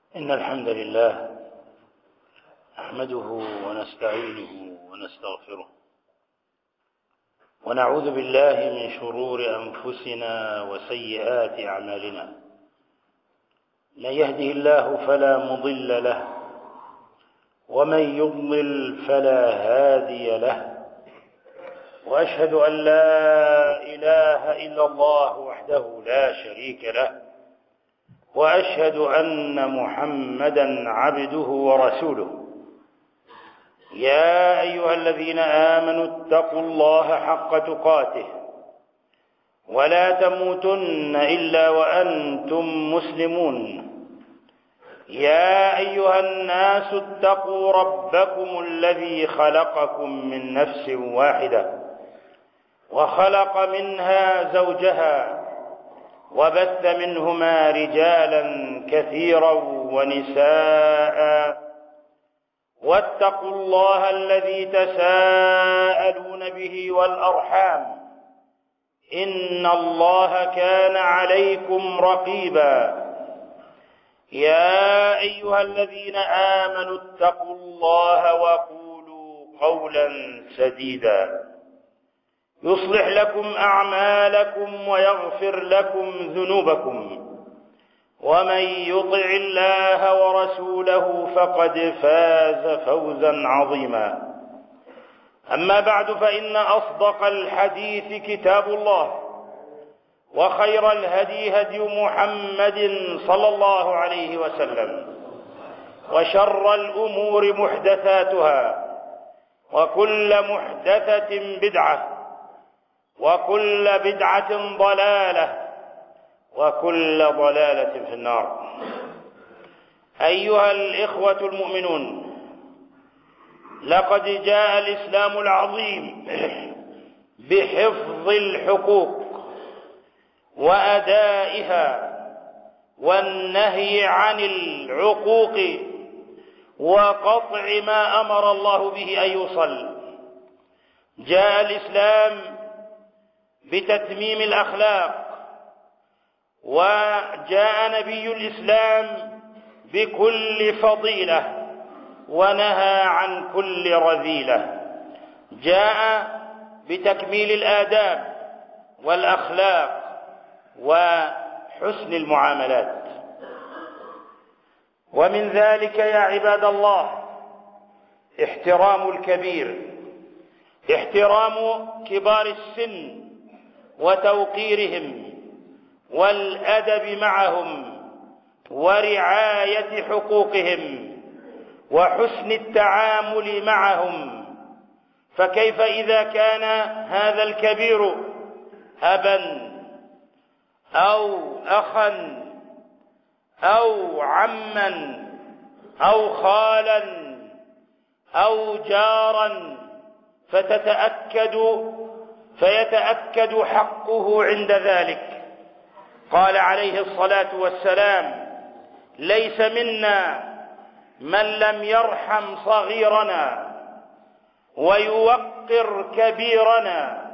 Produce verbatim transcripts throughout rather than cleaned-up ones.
إن الحمد لله نحمده ونستعينه ونستغفره ونعوذ بالله من شرور أنفسنا وسيئات أعمالنا. من يهده الله فلا مضل له ومن يضلل فلا هادي له، وأشهد أن لا إله إلا الله وحده لا شريك له، وأشهد أن محمدًا عبده ورسوله. يا أيها الذين آمنوا اتقوا الله حق تقاته ولا تموتن إلا وأنتم مسلمون. يا أيها الناس اتقوا ربكم الذي خلقكم من نفس واحدة وخلق منها زوجها وبث منهما رجالا كثيرا ونساء، واتقوا الله الذي تساءلون به والأرحام إن الله كان عليكم رقيبا. يا أيها الذين آمنوا اتقوا الله وقولوا قولا سديدا يصلح لكم أعمالكم ويغفر لكم ذنوبكم، ومن يطع الله ورسوله فقد فاز فوزا عظيما. أما بعد، فإن أصدق الحديث كتاب الله، وخير الهدي هدي محمد صلى الله عليه وسلم، وشر الأمور محدثاتها، وكل محدثة بدعة، وكل بدعة ضلالة، وكل ضلالة في النار. أيها الإخوة المؤمنون، لقد جاء الإسلام العظيم بحفظ الحقوق وأدائها والنهي عن العقوق وقطع ما أمر الله به أن يوصل. جاء الإسلام بتتميم الأخلاق، وجاء نبي الإسلام بكل فضيلة ونهى عن كل رذيلة. جاء بتكميل الآداب والأخلاق وحسن المعاملات. ومن ذلك يا عباد الله احترام الكبير، احترام كبار السن وتوقيرهم والأدب معهم ورعاية حقوقهم وحسن التعامل معهم. فكيف إذا كان هذا الكبير أبا أو أخا أو عما أو خالا أو جارا، فتتأكد فيتأكد حقه عند ذلك. قال عليه الصلاة والسلام: ليس منا من لم يرحم صغيرنا ويوقر كبيرنا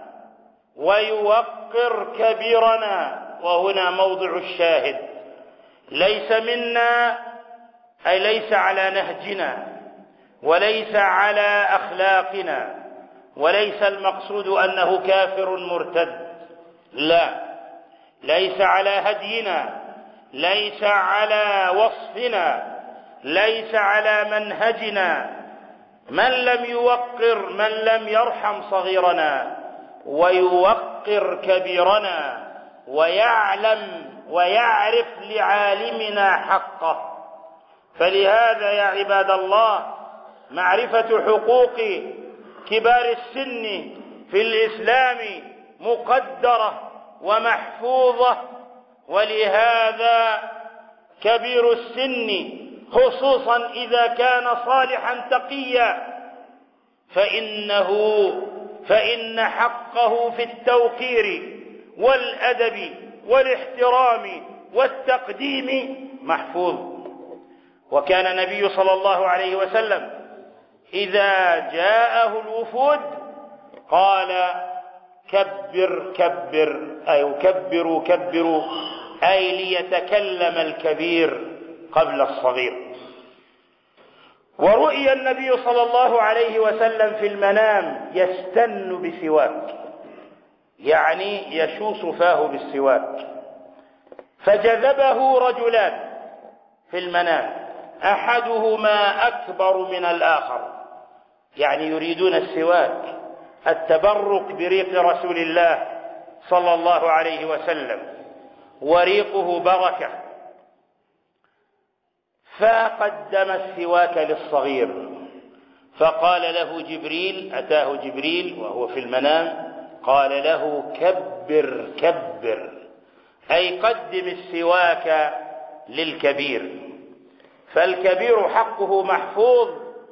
ويوقر كبيرنا وهنا موضع الشاهد. ليس منا أي ليس على نهجنا وليس على أخلاقنا، وليس المقصود أنه كافر مرتد، لا، ليس على هدينا، ليس على وصفنا، ليس على منهجنا. من لم يوقر، من لم يرحم صغيرنا ويوقر كبيرنا ويعلم ويعرف لعالمنا حقه. فلهذا يا عباد الله معرفة حقوق كبار السن في الإسلام مقدرة ومحفوظة. ولهذا كبير السن خصوصا إذا كان صالحا تقيا فإنه فإن حقه في التوقير والأدب والاحترام والتقديم محفوظ. وكان النبي صلى الله عليه وسلم إذا جاءه الوفود قال: كبر كبر، أي كبروا كبروا، أي ليتكلم الكبير قبل الصغير. ورؤي النبي صلى الله عليه وسلم في المنام يستن بسواك، يعني يشوص فاه بالسواك، فجذبه رجلان في المنام، أحدهما أكبر من الآخر، يعني يريدون السواك، التبرك بريق رسول الله صلى الله عليه وسلم، وريقه بركة، فقدم السواك للصغير، فقال له جبريل، أتاه جبريل وهو في المنام، قال له كبر كبر، أي قدم السواك للكبير، فالكبير حقه محفوظ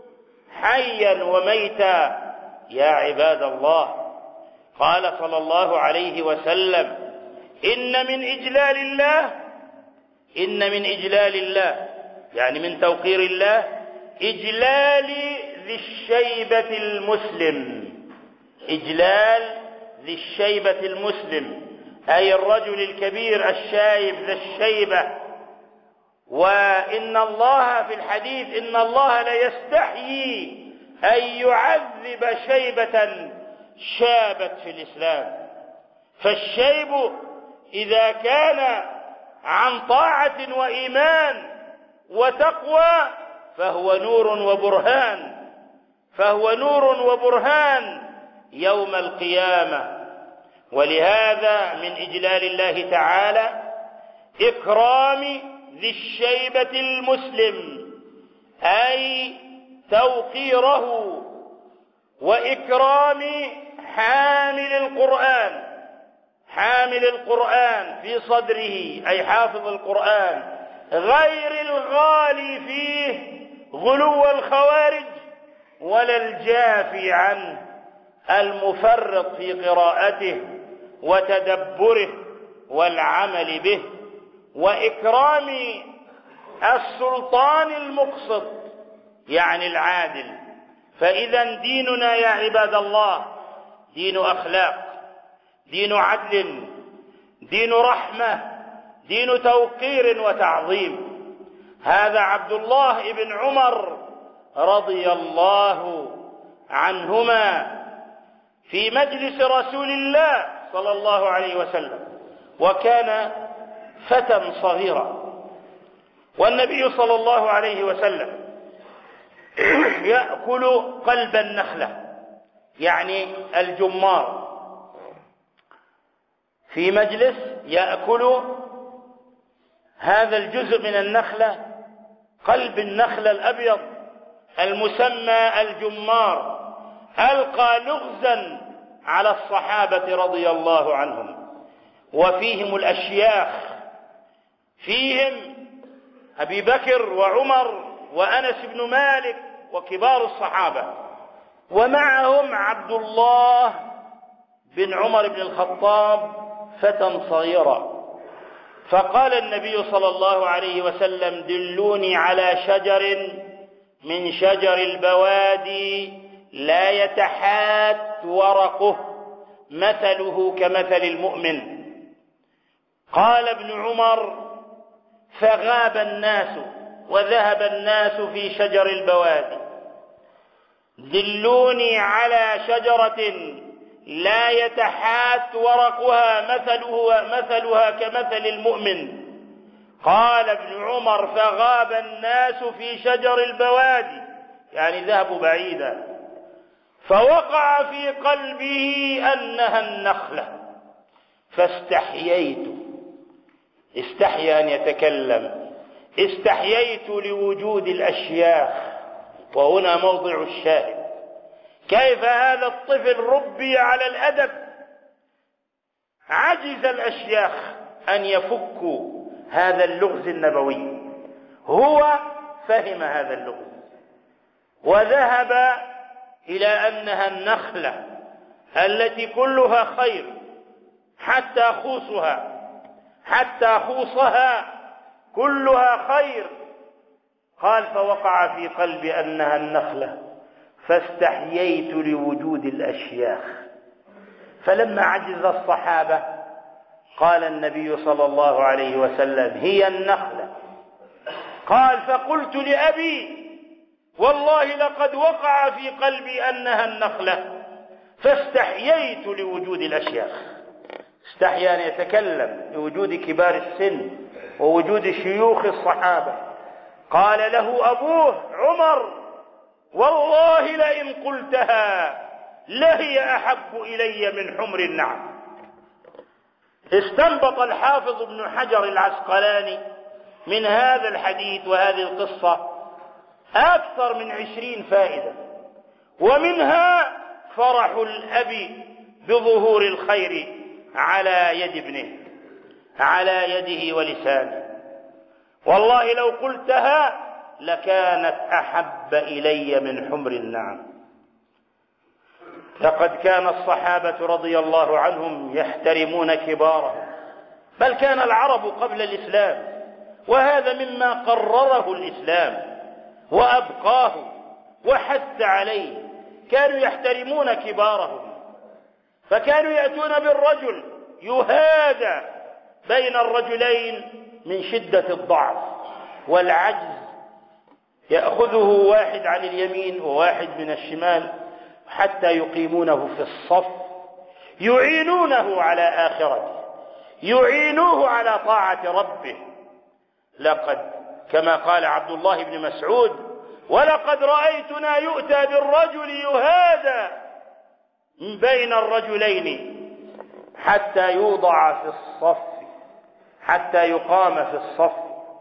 حيا وميتا يا عباد الله. قال صلى الله عليه وسلم إن من إجلال الله إن من إجلال الله يعني من توقير الله إجلال ذي الشيبة المسلم، إجلال ذي الشيبة المسلم، أي الرجل الكبير الشايب ذا الشيبة. وإن الله في الحديث إن الله ليستحيي أن يعذب شيبة شابت في الإسلام، فالشيب إذا كان عن طاعة وإيمان وتقوى فهو نور وبرهان فهو نور وبرهان يوم القيامة. ولهذا من إجلال الله تعالى إكرام ذي الشيبة المسلم، أي توقيره وإكرام حامل القرآن حامل القرآن في صدره، أي حافظ القرآن، غير الغالي فيه غلو الخوارج ولا الجافي عنه، المفرط في قراءته وتدبره والعمل به، وإكرام السلطان المقسط يعني العادل. فإذا ديننا يا عباد الله دين أخلاق، دين عدل، دين رحمة، دين توقير وتعظيم. هذا عبد الله بن عمر رضي الله عنهما في مجلس رسول الله صلى الله عليه وسلم، وكان فتى صغيرا، والنبي صلى الله عليه وسلم يأكل قلب النخلة يعني الجمار، في مجلس يأكل هذا الجزء من النخلة، قلب النخلة الأبيض المسمى الجمار، ألقى لغزا على الصحابة رضي الله عنهم، وفيهم الأشياخ، فيهم أبي بكر وعمر وأنس بن مالك وكبار الصحابة، ومعهم عبد الله بن عمر بن الخطاب فتى صغيرا. فقال النبي صلى الله عليه وسلم دلوني على شجر من شجر البوادي لا يتحات ورقه مثله كمثل المؤمن. قال ابن عمر فغاب الناس وذهب الناس في شجر البوادي، دلوني على شجرة لا يتحات ورقها مثلها, مثلها كمثل المؤمن. قال ابن عمر فغاب الناس في شجر البوادي يعني ذهبوا بعيدا، فوقع في قلبه أنها النخلة، فاستحييت، استحيا أن يتكلم، استحييت لوجود الأشياخ، وهنا موضع الشاهد. كيف هذا الطفل ربي على الأدب، عجز الأشياخ أن يفكوا هذا اللغز النبوي، هو فهم هذا اللغز وذهب إلى أنها النخلة التي كلها خير حتى خوصها حتى خوصها كلها خير. قال فوقع في قلبي أنها النخلة فاستحييت لوجود الأشياخ. فلما عجز الصحابة قال النبي صلى الله عليه وسلم هي النخلة. قال فقلت لأبي والله لقد وقع في قلبي أنها النخلة فاستحييت لوجود الأشياخ. استحيا أن يتكلم لوجود كبار السن ووجود شيوخ الصحابة. قال له أبوه عمر والله لئن قلتها لهي أحب إلي من حمر النعم. استنبط الحافظ ابن حجر العسقلاني من هذا الحديث وهذه القصة أكثر من عشرين فائدة، ومنها فرح الأب بظهور الخير على يد ابنه، على يده ولسانه. والله لو قلتها لكانت أحب إلي من حمر النعم. لقد كان الصحابة رضي الله عنهم يحترمون كبارهم، بل كان العرب قبل الإسلام، وهذا مما قرره الإسلام وأبقاه وحث عليه. كانوا يحترمون كبارهم، فكانوا يأتون بالرجل يهادى بين الرجلين من شدة الضعف والعجز، يأخذه واحد عن اليمين وواحد من الشمال حتى يقيمونه في الصف، يعينونه على آخرته، يعينوه على طاعة ربه. لقد كما قال عبد الله بن مسعود ولقد رأيتنا يؤتى بالرجل يهادى بين الرجلين حتى يوضع في الصف، حتى يقام في الصف.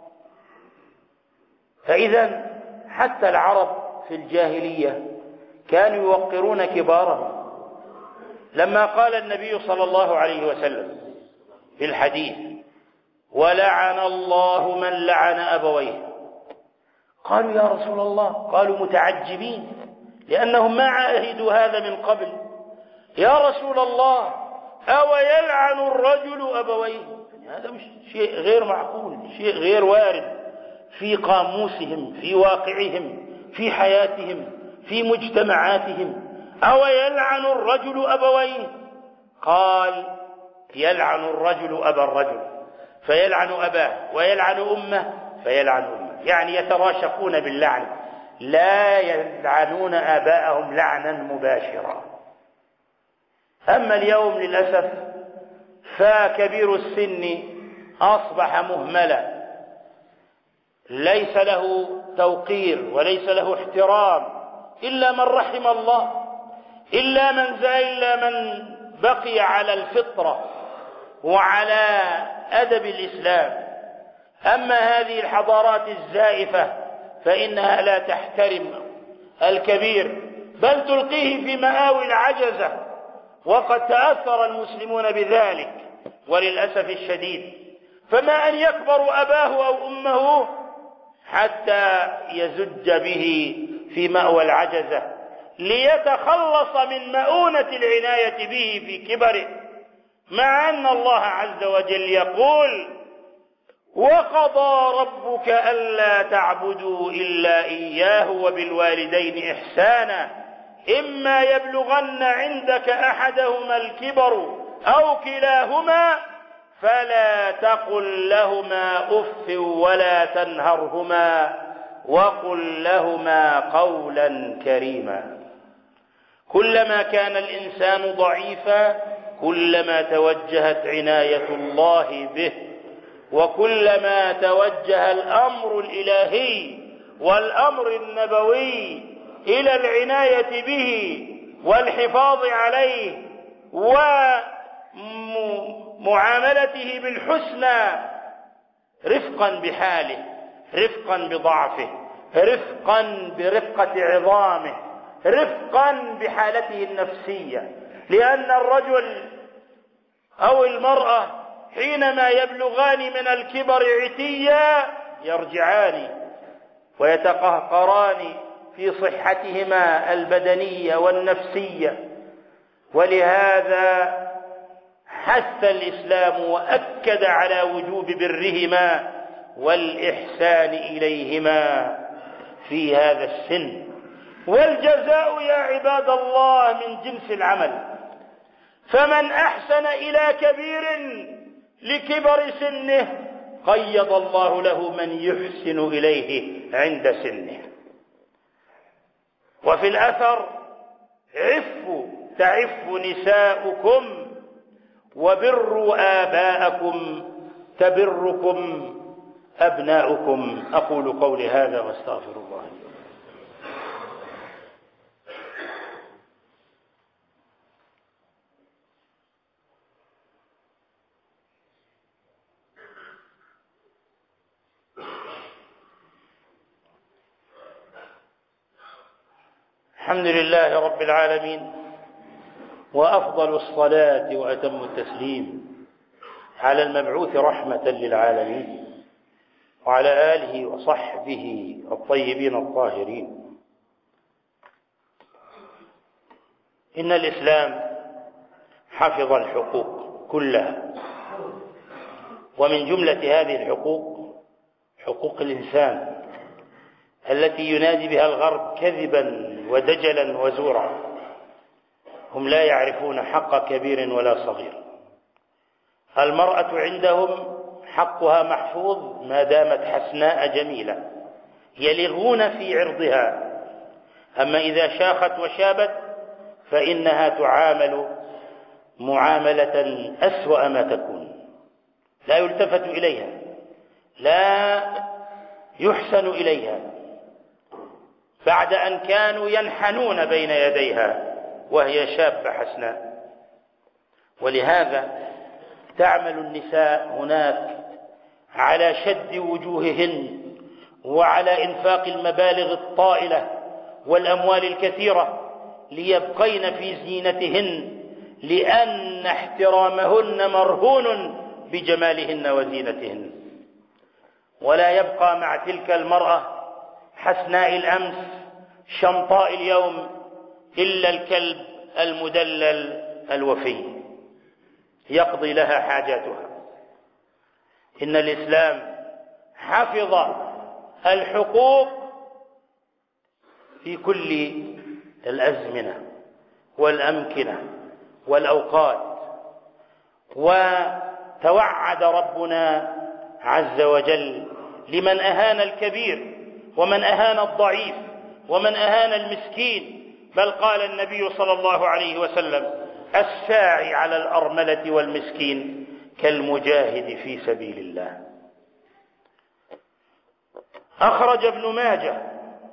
فإذا حتى العرب في الجاهلية كانوا يوقرون كبارهم. لما قال النبي صلى الله عليه وسلم في الحديث ولعن الله من لعن أبويه، قالوا يا رسول الله، قالوا متعجبين لأنهم ما عاهدوا هذا من قبل، يا رسول الله أو يلعن الرجل أبويه؟ هذا مش شيء غير معقول، شيء غير وارد في قاموسهم، في واقعهم، في حياتهم، في مجتمعاتهم. أو يلعن الرجل أبويه؟ قال يلعن الرجل أبا الرجل فيلعن أباه، ويلعن أمه فيلعن أمه، يعني يتراشقون باللعن، لا يلعنون آباءهم لعنا مباشرا. أما اليوم للأسف فكبير السن أصبح مهملا، ليس له توقير وليس له احترام إلا من رحم الله، إلا من إلا من بقي على الفطرة وعلى أدب الإسلام. أما هذه الحضارات الزائفة فإنها لا تحترم الكبير، بل تلقيه في مآوي العجزة، وقد تأثر المسلمون بذلك وللأسف الشديد. فما أن يكبر أباه أو أمه حتى يزج به في مأوى العجزة ليتخلص من مؤونة العناية به في كبره، مع أن الله عز وجل يقول وقضى ربك ألا تعبدوا إلا إياه وبالوالدين إحسانا إما يبلغن عندك أحدهما الكبر أو كلاهما فلا تقل لهما أف ولا تنهرهما وقل لهما قولا كريما. كلما كان الإنسان ضعيفا كلما توجهت عناية الله به، وكلما توجه الأمر الإلهي والأمر النبوي إلى العناية به والحفاظ عليه ومعاملته بالحسنى رفقا بحاله، رفقا بضعفه، رفقا برقة عظامه، رفقا بحالته النفسية. لأن الرجل أو المرأة حينما يبلغان من الكبر عتيا يرجعان ويتقهقران في صحتهما البدنية والنفسية. ولهذا حث الإسلام وأكد على وجوب برهما والإحسان إليهما في هذا السن. والجزاء يا عباد الله من جنس العمل، فمن أحسن إلى كبير لكبر سنه قيض الله له من يحسن إليه عند سنه. وفي الأثر: عفوا تعف نساؤكم وبروا آباءكم تبركم أبناؤكم. أقول قولي هذا واستغفر الله. الحمد لله رب العالمين، وأفضل الصلاة وأتم التسليم على المبعوث رحمة للعالمين وعلى آله وصحبه الطيبين الطاهرين. إن الإسلام حفظ الحقوق كلها، ومن جملة هذه الحقوق حقوق الإنسان التي ينادي بها الغرب كذبا ودجلا وزورا. هم لا يعرفون حق كبير ولا صغير. المرأة عندهم حقها محفوظ ما دامت حسناء جميلة، يلغون في عرضها. أما إذا شاخت وشابت فإنها تعامل معاملة أسوأ ما تكون، لا يلتفت إليها، لا يحسن إليها، بعد أن كانوا ينحنون بين يديها وهي شابة حسناء. ولهذا تعمل النساء هناك على شد وجوههن وعلى إنفاق المبالغ الطائلة والأموال الكثيرة ليبقين في زينتهن، لأن احترامهن مرهون بجمالهن وزينتهن. ولا يبقى مع تلك المرأة حسناء الأمس شمطاء اليوم إلا الكلب المدلل الوفي يقضي لها حاجاتها. إن الإسلام حفظ الحقوق في كل الأزمنة والأمكنة والأوقات. وتوعد ربنا عز وجل لمن أهان الكبير ومن أهان الضعيف ومن أهان المسكين، بل قال النبي صلى الله عليه وسلم: الساعي على الأرملة والمسكين كالمجاهد في سبيل الله. أخرج ابن ماجه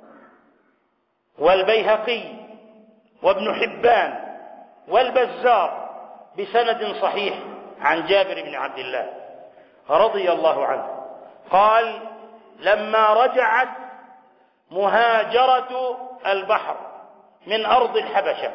والبيهقي وابن حبان والبزار بسند صحيح عن جابر بن عبد الله رضي الله عنه قال: لما رجعت مهاجرة البحر من أرض الحبشة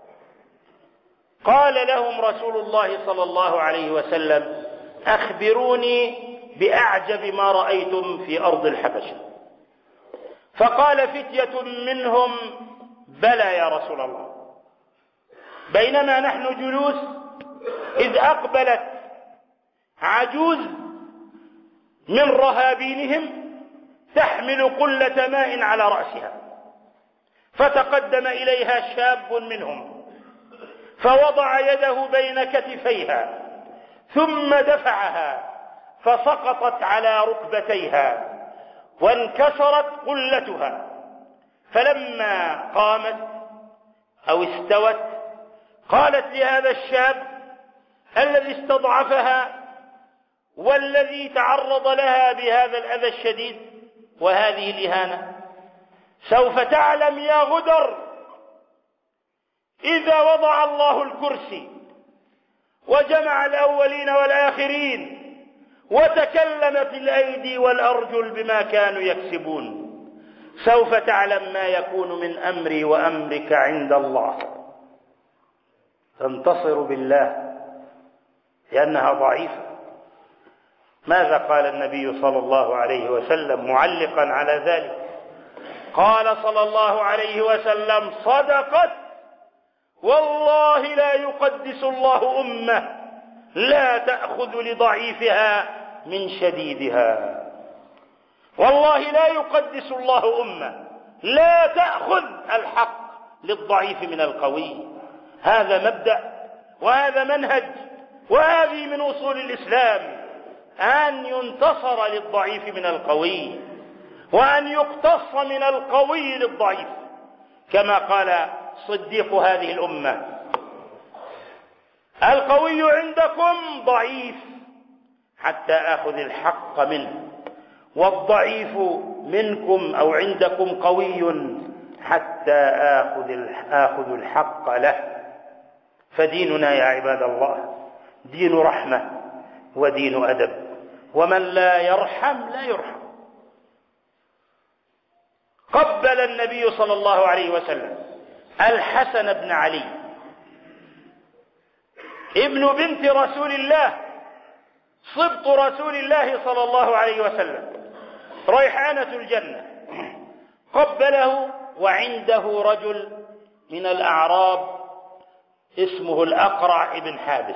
قال لهم رسول الله صلى الله عليه وسلم: أخبروني بأعجب ما رأيتم في أرض الحبشة. فقال فتية منهم: بلى يا رسول الله. بينما نحن جلوس إذ أقبلت عجوز من رهابينهم تحمل قلة ماء على رأسها، فتقدم إليها شاب منهم فوضع يده بين كتفيها ثم دفعها فسقطت على ركبتيها وانكسرت قلتها. فلما قامت أو استوت قالت لهذا الشاب الذي استضعفها والذي تعرض لها بهذا الأذى الشديد وهذه الإهانة: سوف تعلم يا غدر إذا وضع الله الكرسي وجمع الأولين والآخرين وتكلمت الأيدي والأرجل بما كانوا يكسبون، سوف تعلم ما يكون من أمري وأمرك عند الله. تنتصر بالله لأنها ضعيفة. ماذا قال النبي صلى الله عليه وسلم معلقا على ذلك؟ قال صلى الله عليه وسلم: صدقت، والله لا يقدس الله أمة لا تأخذ لضعيفها من شديدها. والله لا يقدس الله أمة لا تأخذ الحق للضعيف من القوي. هذا مبدأ وهذا منهج وهذه من أصول الإسلام. أن ينتصر للضعيف من القوي، وأن يقتص من القوي للضعيف، كما قال صديق هذه الأمة: القوي عندكم ضعيف حتى آخذ الحق منه، والضعيف منكم أو عندكم قوي حتى آخذ الحق له. فديننا يا عباد الله دين رحمة ودين أدب، ومن لا يرحم لا يرحم. قبل النبي صلى الله عليه وسلم الحسن بن علي ابن بنت رسول الله، صبط رسول الله صلى الله عليه وسلم، ريحانة الجنة، قبله وعنده رجل من الأعراب اسمه الأقرع بن حابس.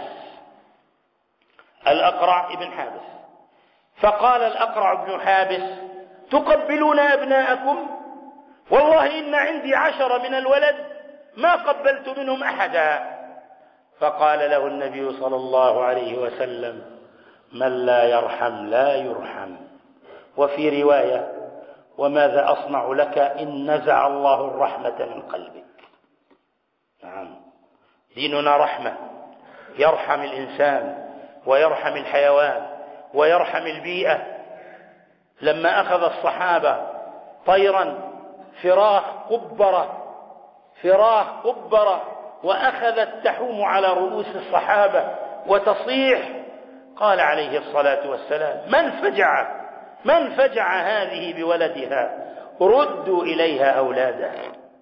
الأقرع بن حابس فقال الأقرع بن حابس: تقبلون أبناءكم؟ والله إن عندي عشر من الولد ما قبلت منهم أحدا. فقال له النبي صلى الله عليه وسلم: من لا يرحم لا يرحم. وفي رواية: وماذا أصنع لك إن نزع الله الرحمة من قلبك. نعم، ديننا رحمة، يرحم الإنسان ويرحم الحيوان ويرحم البيئة. لما أخذ الصحابة طيرا فراخ قبرة فراخ قبرة وأخذت تحوم على رؤوس الصحابة وتصيح، قال عليه الصلاة والسلام: من فجع من فجع هذه بولدها، ردوا إليها أولادها.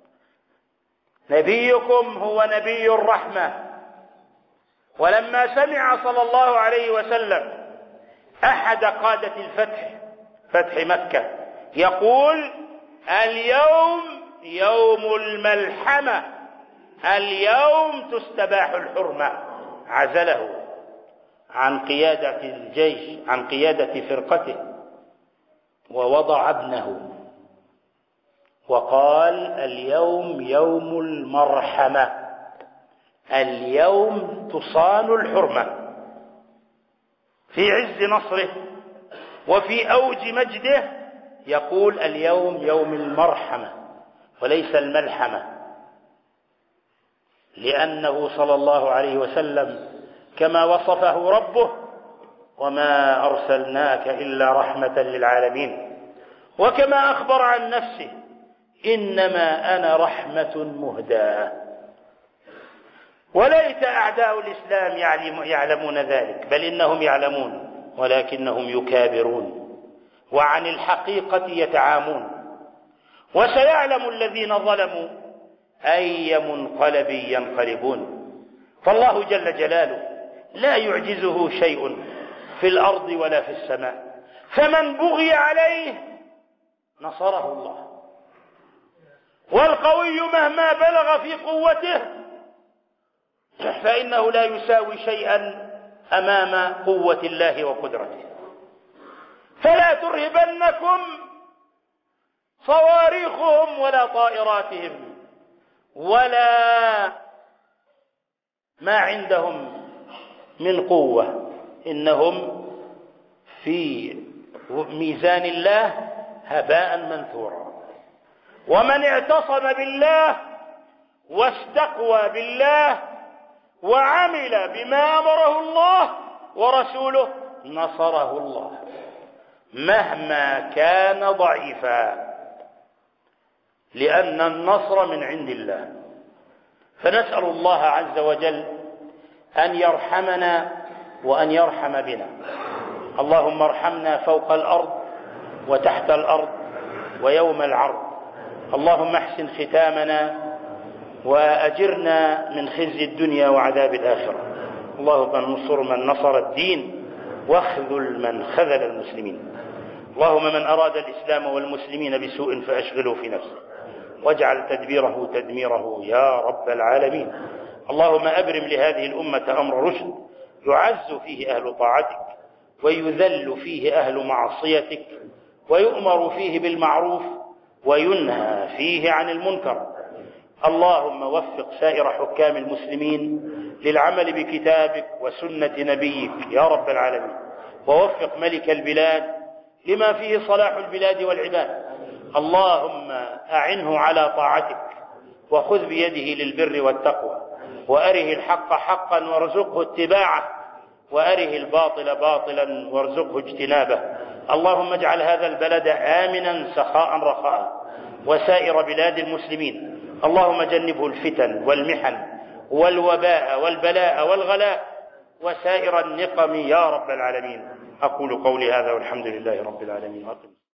نبيكم هو نبي الرحمة. ولما سمع صلى الله عليه وسلم أحد قادة الفتح، فتح مكة، يقول: اليوم يوم الملحمة، اليوم تستباح الحرمة، عزله عن قيادة الجيش، عن قيادة فرقته، ووضع ابنه وقال: اليوم يوم المرحمة، اليوم تصان الحرمة. في عز نصره وفي أوج مجده يقول: اليوم يوم المرحمة وليس الملحمة، لأنه صلى الله عليه وسلم كما وصفه ربه: وما أرسلناك إلا رحمة للعالمين، وكما أخبر عن نفسه: إنما أنا رحمة مهداة. وليت أعداء الإسلام يعلمون ذلك، بل إنهم يعلمون ولكنهم يكابرون وعن الحقيقة يتعامون. وسيعلم الذين ظلموا أي منقلب ينقلبون. فالله جل جلاله لا يعجزه شيء في الأرض ولا في السماء، فمن بغي عليه نصره الله. والقوي مهما بلغ في قوته فإنه لا يساوي شيئا أمام قوة الله وقدرته. فلا ترهبنكم صواريخهم ولا طائراتهم ولا ما عندهم من قوة، إنهم في ميزان الله هباء منثورا. ومن اعتصم بالله واستقوى بالله وعمل بما أمره الله ورسوله نصره الله مهما كان ضعيفا، لأن النصر من عند الله. فنسأل الله عز وجل أن يرحمنا وأن يرحم بنا. اللهم ارحمنا فوق الأرض وتحت الأرض ويوم العرض. اللهم احسن ختامنا وأجرنا من خزي الدنيا وعذاب الآخرة. اللهم انصر من نصر الدين واخذل من خذل المسلمين. اللهم من أراد الإسلام والمسلمين بسوء فأشغله في نفسه واجعل تدبيره تدميره يا رب العالمين. اللهم أبرم لهذه الأمة أمر رشد يعز فيه أهل طاعتك ويذل فيه أهل معصيتك ويؤمر فيه بالمعروف وينهى فيه عن المنكر. اللهم وفق سائر حكام المسلمين للعمل بكتابك وسنة نبيك يا رب العالمين. ووفق ملك البلاد لما فيه صلاح البلاد والعباد. اللهم أعنه على طاعتك، وخذ بيده للبر والتقوى، وأره الحق حقا وارزقه اتباعه، وأره الباطل باطلا وارزقه اجتنابه. اللهم اجعل هذا البلد آمنا سخاء رخاء، وسائر بلاد المسلمين. اللهم جنبه الفتن والمحن والوباء والبلاء والغلاء وسائر النقم يا رب العالمين. أقول قولي هذا والحمد لله رب العالمين.